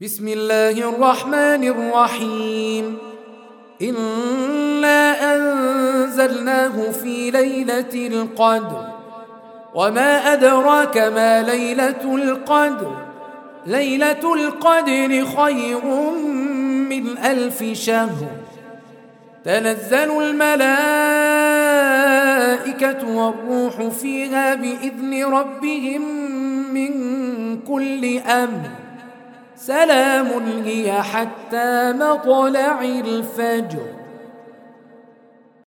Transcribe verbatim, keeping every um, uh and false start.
بسم الله الرحمن الرحيم. إنا أنزلناه في ليلة القدر وما أدراك ما ليلة القدر ليلة القدر خير من ألف شهر. تنزل الملائكة والروح فيها بإذن ربهم من كل أمر. سلام هي حتى مطلع الفجر.